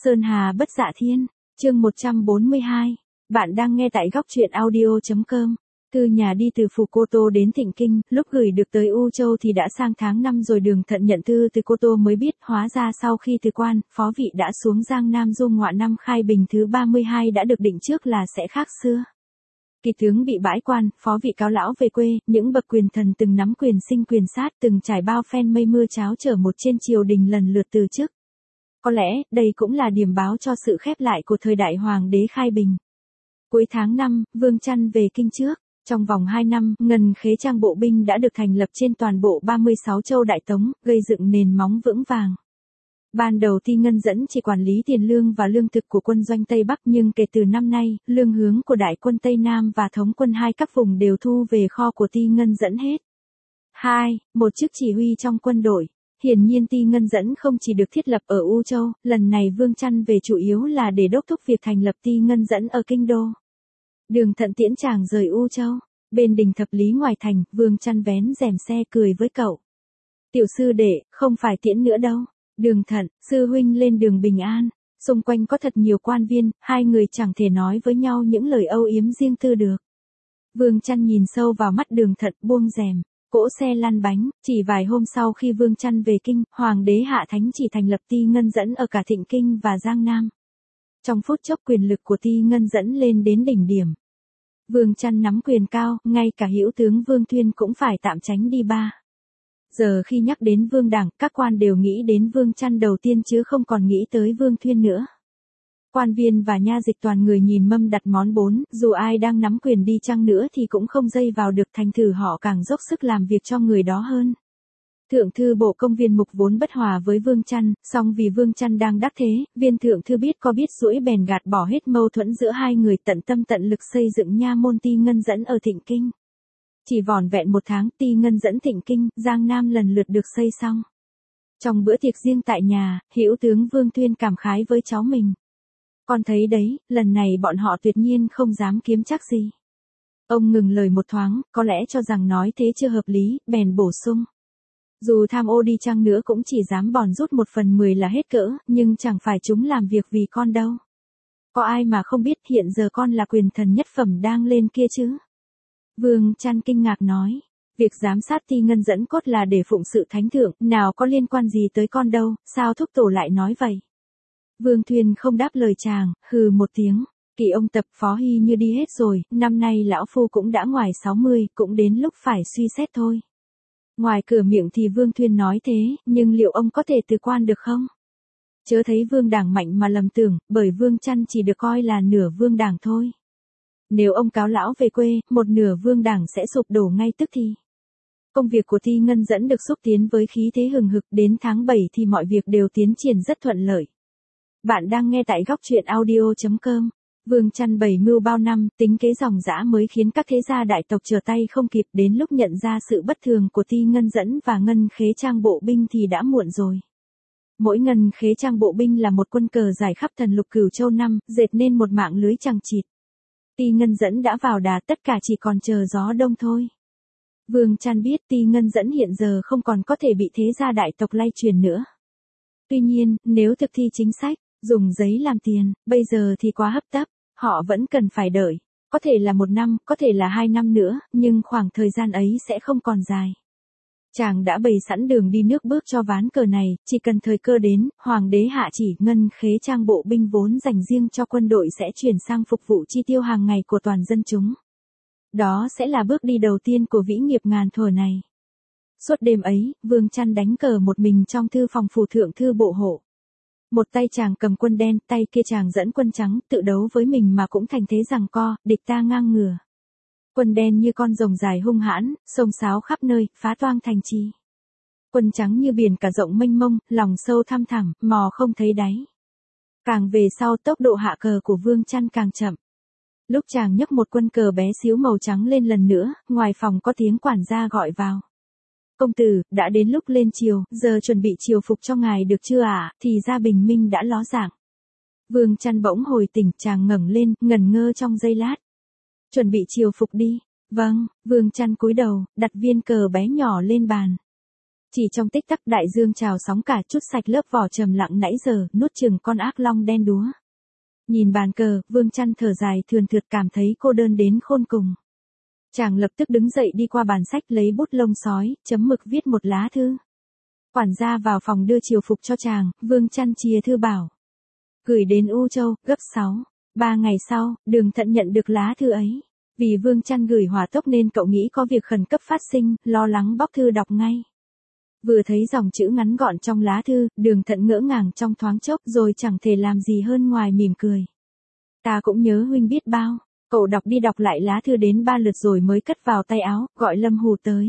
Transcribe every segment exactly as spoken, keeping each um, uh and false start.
Sơn Hà bất dạ thiên, chương một trăm bốn mươi hai. Bạn đang nghe tại góc truyện audio chấm com. Thư nhà đi từ phủ Cô Tô đến Thịnh Kinh, lúc gửi được tới U Châu thì đã sang tháng năm rồi. Đường Thận nhận thư từ Cô Tô mới biết, hóa ra sau khi từ quan, phó vị đã xuống Giang Nam du ngoại năm Khai Bình thứ ba mươi hai đã được định trước là sẽ khác xưa. Kỳ tướng bị bãi quan, phó vị cáo lão về quê, những bậc quyền thần từng nắm quyền sinh quyền sát, từng trải bao phen mây mưa cháo trở một trên triều đình lần lượt từ chức. Có lẽ, đây cũng là điểm báo cho sự khép lại của thời đại Hoàng đế Khai Bình. Cuối tháng năm, Vương Chăn về kinh trước. Trong vòng hai năm, Ngân Khế Trang bộ binh đã được thành lập trên toàn bộ ba mươi sáu châu Đại Tống, gây dựng nền móng vững vàng. Ban đầu Ti Ngân Dẫn chỉ quản lý tiền lương và lương thực của quân doanh Tây Bắc, nhưng kể từ năm nay, lương hướng của đại quân Tây Nam và thống quân hai các vùng đều thu về kho của Ti Ngân Dẫn hết. hai. Một chức chỉ huy trong quân đội. Hiển nhiên Ti Ngân Dẫn không chỉ được thiết lập ở U Châu, lần này Vương Chăn về chủ yếu là để đốc thúc việc thành lập Ti Ngân Dẫn ở Kinh Đô. Đường Thận tiễn chàng rời U Châu, bên đình thập lý ngoài thành, Vương Chăn vén rèm xe cười với cậu. Tiểu sư đệ, không phải tiễn nữa đâu. Đường Thận, sư huynh lên đường bình an. Xung quanh có thật nhiều quan viên, hai người chẳng thể nói với nhau những lời âu yếm riêng tư được. Vương Chăn nhìn sâu vào mắt Đường Thận, buông rèm. Cỗ xe lăn bánh, chỉ vài hôm sau khi Vương Chăn về kinh, Hoàng đế hạ thánh chỉ thành lập Ti Ngân Dẫn ở cả Thịnh Kinh và Giang Nam. Trong phút chốc quyền lực của Ti Ngân Dẫn lên đến đỉnh điểm. Vương Chăn nắm quyền cao, ngay cả hữu tướng Vương Thuyên cũng phải tạm tránh đi ba. Giờ khi nhắc đến Vương Đảng, các quan đều nghĩ đến Vương Chăn đầu tiên chứ không còn nghĩ tới Vương Thuyên nữa. Quan viên và nha dịch toàn người nhìn mâm đặt món bốn, dù ai đang nắm quyền đi chăng nữa thì cũng không dây vào được, thành thử họ càng dốc sức làm việc cho người đó hơn. Thượng thư bộ công Viên Mục vốn bất hòa với Vương Chăn, song vì Vương Chăn đang đắc thế, viên thượng thư biết có biết duỗi bèn gạt bỏ hết mâu thuẫn giữa hai người, tận tâm tận lực xây dựng nha môn Ti Ngân Dẫn ở Thịnh Kinh. Chỉ vỏn vẹn một tháng, Ti Ngân Dẫn Thịnh Kinh, Giang Nam lần lượt được xây xong. Trong bữa tiệc riêng tại nhà, hữu tướng Vương Thuyên cảm khái với cháu mình. Con thấy đấy, lần này bọn họ tuyệt nhiên không dám kiếm chắc gì. Ông ngừng lời một thoáng, có lẽ cho rằng nói thế chưa hợp lý, bèn bổ sung. Dù tham ô đi chăng nữa cũng chỉ dám bòn rút một phần mười là hết cỡ, nhưng chẳng phải chúng làm việc vì con đâu. Có ai mà không biết hiện giờ con là quyền thần nhất phẩm đang lên kia chứ? Vương Chăn kinh ngạc nói. Việc giám sát Ti Ngân Dẫn cốt là để phụng sự thánh thượng, nào có liên quan gì tới con đâu, sao thúc tổ lại nói vậy? Vương Thuyên không đáp lời chàng, hừ một tiếng. Kỳ ông Tập Phó Hy như đi hết rồi, năm nay lão phu cũng đã ngoài sáu mươi, cũng đến lúc phải suy xét thôi. Ngoài cửa miệng thì Vương Thuyên nói thế, nhưng liệu ông có thể từ quan được không? Chớ thấy Vương Đảng mạnh mà lầm tưởng, bởi Vương Chăn chỉ được coi là nửa Vương Đảng thôi. Nếu ông cáo lão về quê, một nửa Vương Đảng sẽ sụp đổ ngay tức thì. Công việc của Ti Ngân Dẫn được xúc tiến với khí thế hừng hực, đến tháng bảy thì mọi việc đều tiến triển rất thuận lợi. Bạn đang nghe tại góc truyện audio chấm com. Vương Chăn bày mưu bao năm, tính kế dòng dã mới khiến các thế gia đại tộc trở tay không kịp, đến lúc nhận ra sự bất thường của Ti Ngân Dẫn và Ngân Khế Trang bộ binh thì đã muộn rồi. Mỗi Ngân Khế Trang bộ binh là một quân cờ dài khắp thần lục cửu châu năm, dệt nên một mạng lưới chằng chịt. Ti Ngân Dẫn đã vào đà, tất cả chỉ còn chờ gió đông thôi. Vương Chăn biết Ti Ngân Dẫn hiện giờ không còn có thể bị thế gia đại tộc lay truyền nữa. Tuy nhiên, nếu thực thi chính sách, dùng giấy làm tiền, bây giờ thì quá hấp tấp, họ vẫn cần phải đợi. Có thể là một năm, có thể là hai năm nữa, nhưng khoảng thời gian ấy sẽ không còn dài. Chàng đã bày sẵn đường đi nước bước cho ván cờ này, chỉ cần thời cơ đến, Hoàng đế hạ chỉ Ngân Khế Trang bộ binh vốn dành riêng cho quân đội sẽ chuyển sang phục vụ chi tiêu hàng ngày của toàn dân chúng. Đó sẽ là bước đi đầu tiên của vĩ nghiệp ngàn thuở này. Suốt đêm ấy, Vương Chăn đánh cờ một mình trong thư phòng phủ thượng thư bộ hộ. Một tay chàng cầm quân đen, tay kia chàng dẫn quân trắng, tự đấu với mình mà cũng thành thế giằng co, địch ta ngang ngửa. Quân đen như con rồng dài hung hãn, xông xáo khắp nơi, phá toang thành trì. Quân trắng như biển cả rộng mênh mông, lòng sâu thăm thẳm, mò không thấy đáy. Càng về sau tốc độ hạ cờ của Vương Chăn càng chậm. Lúc chàng nhấc một quân cờ bé xíu màu trắng lên lần nữa, ngoài phòng có tiếng quản gia gọi vào. Công tử, đã đến lúc lên triều, giờ chuẩn bị triều phục cho ngài được chưa ạ? À? Thì ra bình minh đã ló dạng. Vương Chăn bỗng hồi tỉnh, chàng ngẩng lên, ngẩn ngơ trong giây lát. Chuẩn bị triều phục đi. Vâng, Vương Chăn cúi đầu, đặt viên cờ bé nhỏ lên bàn. Chỉ trong tích tắc đại dương trào sóng cả, chút sạch lớp vỏ trầm lặng nãy giờ, nuốt chừng con ác long đen đúa. Nhìn bàn cờ, Vương Chăn thở dài thườn thượt cảm thấy cô đơn đến khôn cùng. Chàng lập tức đứng dậy đi qua bàn sách lấy bút lông sói, chấm mực viết một lá thư. Quản gia vào phòng đưa triều phục cho chàng, Vương Chăn chìa thư bảo. Gửi đến U Châu, gấp sáu. Ba ngày sau, Đường Thận nhận được lá thư ấy. Vì Vương Chăn gửi hỏa tốc nên cậu nghĩ có việc khẩn cấp phát sinh, lo lắng bóc thư đọc ngay. Vừa thấy dòng chữ ngắn gọn trong lá thư, Đường Thận ngỡ ngàng trong thoáng chốc rồi chẳng thể làm gì hơn ngoài mỉm cười. Ta cũng nhớ huynh biết bao. Cậu đọc đi đọc lại lá thư đến ba lượt rồi mới cất vào tay áo, gọi Lâm Hù tới.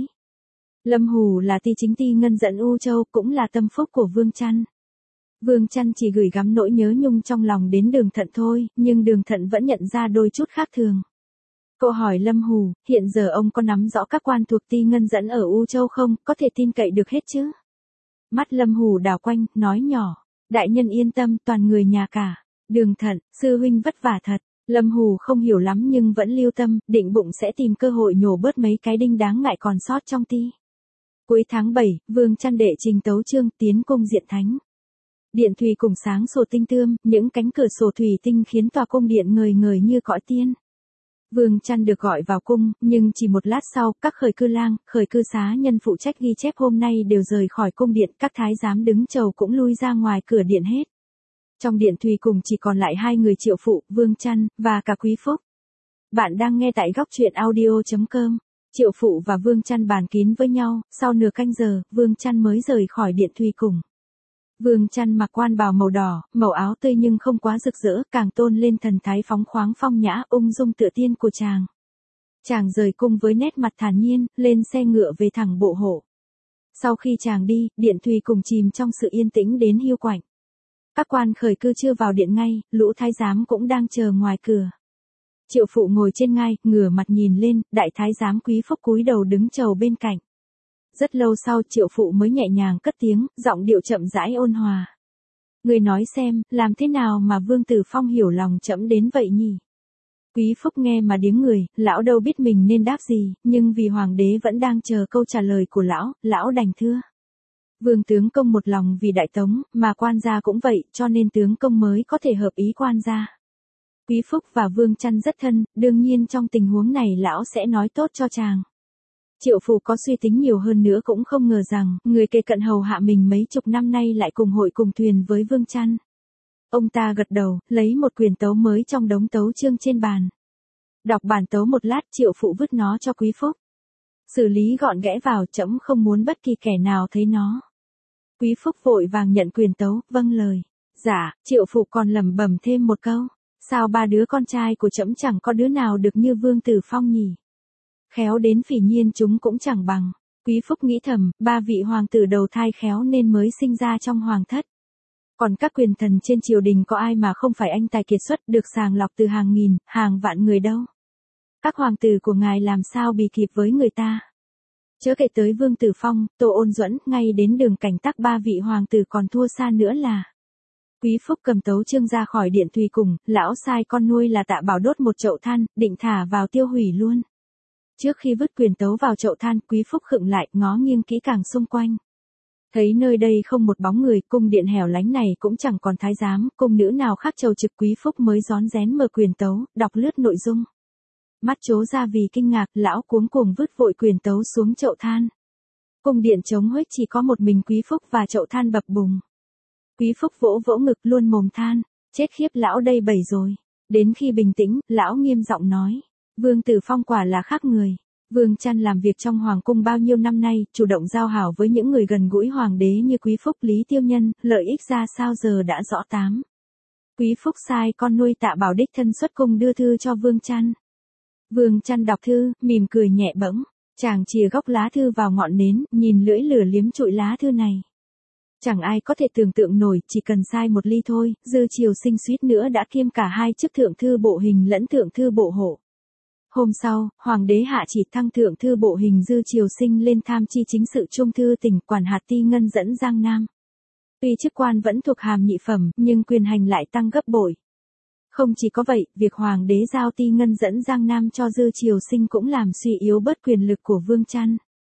Lâm Hù là ty chính ty ngân dẫn U Châu, cũng là tâm phúc của Vương Chăn. Vương Chăn chỉ gửi gắm nỗi nhớ nhung trong lòng đến Đường Thận thôi, nhưng Đường Thận vẫn nhận ra đôi chút khác thường. Cậu hỏi Lâm Hù, hiện giờ ông có nắm rõ các quan thuộc ty ngân dẫn ở U Châu không, có thể tin cậy được hết chứ? Mắt Lâm Hù đảo quanh, nói nhỏ, đại nhân yên tâm, toàn người nhà cả. Đường Thận, sư huynh vất vả thật. Lâm Hù không hiểu lắm nhưng vẫn lưu tâm, định bụng sẽ tìm cơ hội nhổ bớt mấy cái đinh đáng ngại còn sót trong ty. Cuối tháng bảy, Vương Chăn đệ trình tấu chương tiến cung diện thánh. Điện thủy cùng sáng sủa tinh tươm, những cánh cửa sổ thủy tinh khiến tòa cung điện ngời ngời như cõi tiên. Vương Chăn được gọi vào cung, nhưng chỉ một lát sau, các khởi cư lang, khởi cư xá nhân phụ trách ghi chép hôm nay đều rời khỏi cung điện, các thái giám đứng chầu cũng lui ra ngoài cửa điện hết. Trong điện thùy cùng chỉ còn lại hai người Triệu Phụ, Vương Chăn, và cả Quý Phúc. Bạn đang nghe tại góc truyện audio chấm com. Triệu Phụ và Vương Chăn bàn kín với nhau, sau nửa canh giờ, Vương Chăn mới rời khỏi điện thùy cùng. Vương Chăn mặc quan bào màu đỏ, màu áo tươi nhưng không quá rực rỡ, càng tôn lên thần thái phóng khoáng phong nhã, ung dung tựa tiên của chàng. Chàng rời cung với nét mặt thản nhiên, lên xe ngựa về thẳng bộ hộ. Sau khi chàng đi, điện thùy cùng chìm trong sự yên tĩnh đến hiu quạnh. Các quan khởi cư chưa vào điện ngay, lũ thái giám cũng đang chờ ngoài cửa. Triệu Phụ ngồi trên ngai, ngửa mặt nhìn lên, đại thái giám Quý Phúc cúi đầu đứng chầu bên cạnh. Rất lâu sau Triệu Phụ mới nhẹ nhàng cất tiếng, giọng điệu chậm rãi ôn hòa. Người nói xem, làm thế nào mà Vương Tử Phong hiểu lòng trẫm đến vậy nhỉ? Quý Phúc nghe mà điếng người, lão đâu biết mình nên đáp gì, nhưng vì hoàng đế vẫn đang chờ câu trả lời của lão, lão đành thưa. Vương tướng công một lòng vì đại tống, mà quan gia cũng vậy, cho nên tướng công mới có thể hợp ý quan gia. Quý Phúc và Vương Chăn rất thân, đương nhiên trong tình huống này lão sẽ nói tốt cho chàng. Triệu Phụ có suy tính nhiều hơn nữa cũng không ngờ rằng, người kề cận hầu hạ mình mấy chục năm nay lại cùng hội cùng thuyền với Vương Chăn. Ông ta gật đầu, lấy một quyển tấu mới trong đống tấu chương trên bàn. Đọc bản tấu một lát, Triệu Phụ vứt nó cho Quý Phúc. Xử lý gọn ghẽ vào, trẫm không muốn bất kỳ kẻ nào thấy nó. Quý Phúc vội vàng nhận quyền tấu, vâng lời. Dạ, Triệu Phụ còn lẩm bẩm thêm một câu. Sao ba đứa con trai của trẫm chẳng có đứa nào được như Vương Tử Phong nhỉ? Khéo đến Phỉ Nhiên chúng cũng chẳng bằng. Quý Phúc nghĩ thầm, ba vị hoàng tử đầu thai khéo nên mới sinh ra trong hoàng thất. Còn các quyền thần trên triều đình có ai mà không phải anh tài kiệt xuất được sàng lọc từ hàng nghìn, hàng vạn người đâu. Các hoàng tử của ngài làm sao bì kịp với người ta. Chớ kể tới Vương Tử Phong, Tô Ôn Duẫn, ngay đến Đường Cảnh Tắc ba vị hoàng tử còn thua xa nữa là. Quý Phúc cầm tấu chương ra khỏi điện thùy cùng, lão sai con nuôi là Tạ Bảo đốt một chậu than, định thả vào tiêu hủy luôn. Trước khi vứt quyền tấu vào chậu than, Quý Phúc khựng lại, ngó nghiêng kỹ càng xung quanh. Thấy nơi đây không một bóng người, cung điện hẻo lánh này cũng chẳng còn thái giám, cung nữ nào khác chầu trực. Quý Phúc mới rón rén mở quyền tấu, đọc lướt nội dung. Mắt trố ra vì kinh ngạc, lão cuống cuồng vứt vội quyền tấu xuống chậu than. Cung điện trống huếch chỉ có một mình Quý Phúc và chậu than bập bùng. Quý Phúc vỗ vỗ ngực luôn mồm than, chết khiếp lão đây bẩy rồi. Đến khi bình tĩnh, lão nghiêm giọng nói, Vương Tử Phong quả là khác người. Vương Chăn làm việc trong hoàng cung bao nhiêu năm nay, chủ động giao hảo với những người gần gũi hoàng đế như Quý Phúc, Lý Tiêu Nhân, lợi ích ra sao giờ đã rõ tám. Quý Phúc sai con nuôi Tạ Bảo đích thân xuất cung đưa thư cho Vương Chăn. Vương Chăn đọc thư, mỉm cười nhẹ bẫng, chàng chìa góc lá thư vào ngọn nến, nhìn lưỡi lửa liếm trụi lá thư này. Chẳng ai có thể tưởng tượng nổi, chỉ cần sai một ly thôi, Dư Triều Sinh suýt nữa đã kiêm cả hai chức thượng thư bộ hình lẫn thượng thư bộ hộ. Hôm sau, hoàng đế hạ chỉ thăng thượng thư bộ hình Dư Triều Sinh lên tham chi chính sự trung thư tỉnh, quản hạt ty ngân dẫn Giang Nam. Tuy chức quan vẫn thuộc hàm nhị phẩm, nhưng quyền hành lại tăng gấp bội. Không chỉ có vậy, việc hoàng đế giao ty ngân dẫn Giang Nam cho Dư Triều Sinh cũng làm suy yếu bớt quyền lực của Vương Chăn.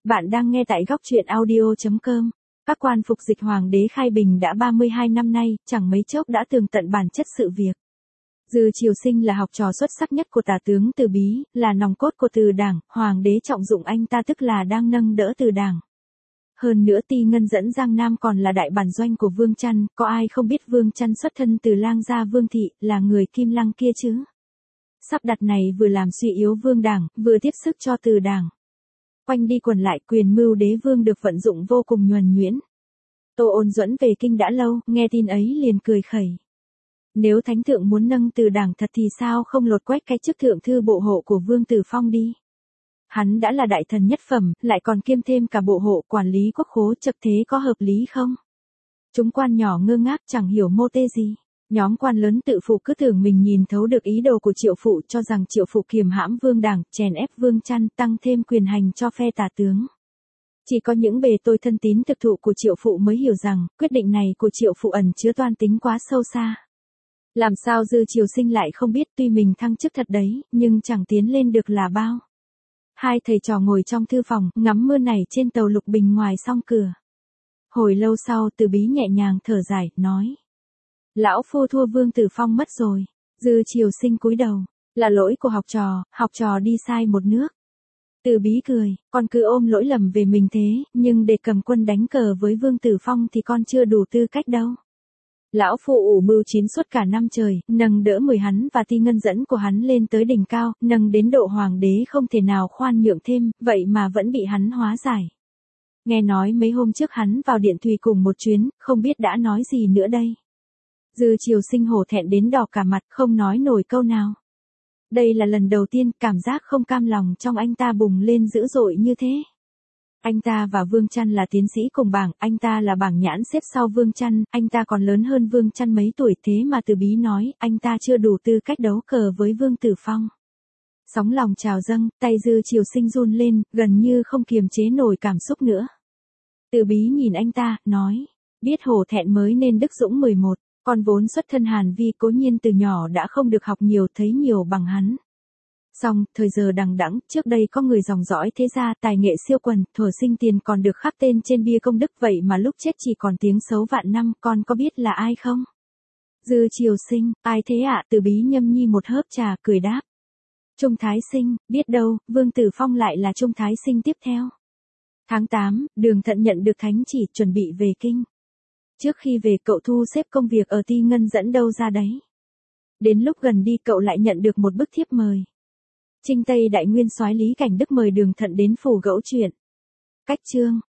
Bạn đang nghe tại góc truyện audio chấm com. Các quan phục dịch hoàng đế khai bình đã ba mươi hai năm nay, chẳng mấy chốc đã tường tận bản chất sự việc. Dư Triều Sinh là học trò xuất sắc nhất của tả tướng Từ Bí, là nòng cốt của Từ Đảng, hoàng đế trọng dụng anh ta tức là đang nâng đỡ Từ Đảng. Hơn nữa Ti Ngân dẫn Giang Nam còn là đại bản doanh của Vương Chăn, có ai không biết Vương Chăn xuất thân từ Lang gia Vương thị, là người Kim Lăng kia chứ. Sắp đặt này vừa làm suy yếu Vương Đảng, vừa tiếp sức cho Từ Đảng. Quanh đi quẩn lại quyền mưu đế vương được vận dụng vô cùng nhuần nhuyễn. Tô Ôn Duẫn về kinh đã lâu, nghe tin ấy liền cười khẩy. Nếu thánh thượng muốn nâng Từ Đảng thật thì sao không lột quét cái chức thượng thư bộ hộ của Vương Tử Phong đi. Hắn đã là đại thần nhất phẩm, lại còn kiêm thêm cả bộ hộ quản lý quốc khố, chậc thế có hợp lý không? Chúng quan nhỏ ngơ ngác chẳng hiểu mô tê gì. Nhóm quan lớn tự phụ cứ tưởng mình nhìn thấu được ý đồ của Triệu Phụ, cho rằng Triệu Phụ kiềm hãm Vương Đảng, chèn ép Vương Chăn, tăng thêm quyền hành cho phe tả tướng. Chỉ có những bề tôi thân tín thực thụ của Triệu Phụ mới hiểu rằng, quyết định này của Triệu Phụ ẩn chứa toan tính quá sâu xa. Làm sao Dư Triều Sinh lại không biết, tuy mình thăng chức thật đấy, nhưng chẳng tiến lên được là bao. Hai thầy trò ngồi trong thư phòng, ngắm mưa này trên tàu Lục Bình ngoài song cửa. Hồi lâu sau Từ Bí nhẹ nhàng thở dài, nói. Lão phu thua Vương Tử Phong mất rồi. Dư Triều Sinh cúi đầu. Là lỗi của học trò, học trò đi sai một nước. Từ Bí cười, con cứ ôm lỗi lầm về mình thế, nhưng để cầm quân đánh cờ với Vương Tử Phong thì con chưa đủ tư cách đâu. Lão phu ủ mưu chín suốt cả năm trời, nâng đỡ mười hắn và Ti Ngân dẫn của hắn lên tới đỉnh cao, nâng đến độ hoàng đế không thể nào khoan nhượng thêm, vậy mà vẫn bị hắn hóa giải. Nghe nói mấy hôm trước hắn vào điện thùy cùng một chuyến, không biết đã nói gì nữa đây. Dư Triều Sinh hổ thẹn đến đỏ cả mặt, không nói nổi câu nào. Đây là lần đầu tiên cảm giác không cam lòng trong anh ta bùng lên dữ dội như thế. Anh ta và Vương Chăn là tiến sĩ cùng bảng, anh ta là bảng nhãn xếp sau Vương Chăn, anh ta còn lớn hơn Vương Chăn mấy tuổi, thế mà Từ Bí nói, anh ta chưa đủ tư cách đấu cờ với Vương Tử Phong. Sóng lòng trào dâng, tay Dư Triều Sinh run lên, gần như không kiềm chế nổi cảm xúc nữa. Từ Bí nhìn anh ta, nói, biết hổ thẹn mới nên đức dũng mười một. Con vốn xuất thân Hàn Vi, cố nhiên từ nhỏ đã không được học nhiều thấy nhiều bằng hắn. Song, thời giờ đằng đẵng, trước đây có người dòng dõi thế gia, tài nghệ siêu quần, thuở sinh tiền còn được khắc tên trên bia công đức, vậy mà lúc chết chỉ còn tiếng xấu vạn năm, con có biết là ai không? Dư Triều Sinh, ai thế ạ? Từ Bí nhâm nhi một hớp trà, cười đáp. Trung Thái Sinh, biết đâu, Vương Tử Phong lại là Trung Thái Sinh tiếp theo. Tháng tám, Đường Thận nhận được thánh chỉ, chuẩn bị về kinh. Trước khi về cậu thu xếp công việc ở Ti Ngân dẫn đâu ra đấy. Đến lúc gần đi cậu lại nhận được một bức thiếp mời. Trinh Tây Đại Nguyên soái Lý Cảnh Đức mời Đường Thận đến phủ gẫu chuyện. Cách chương.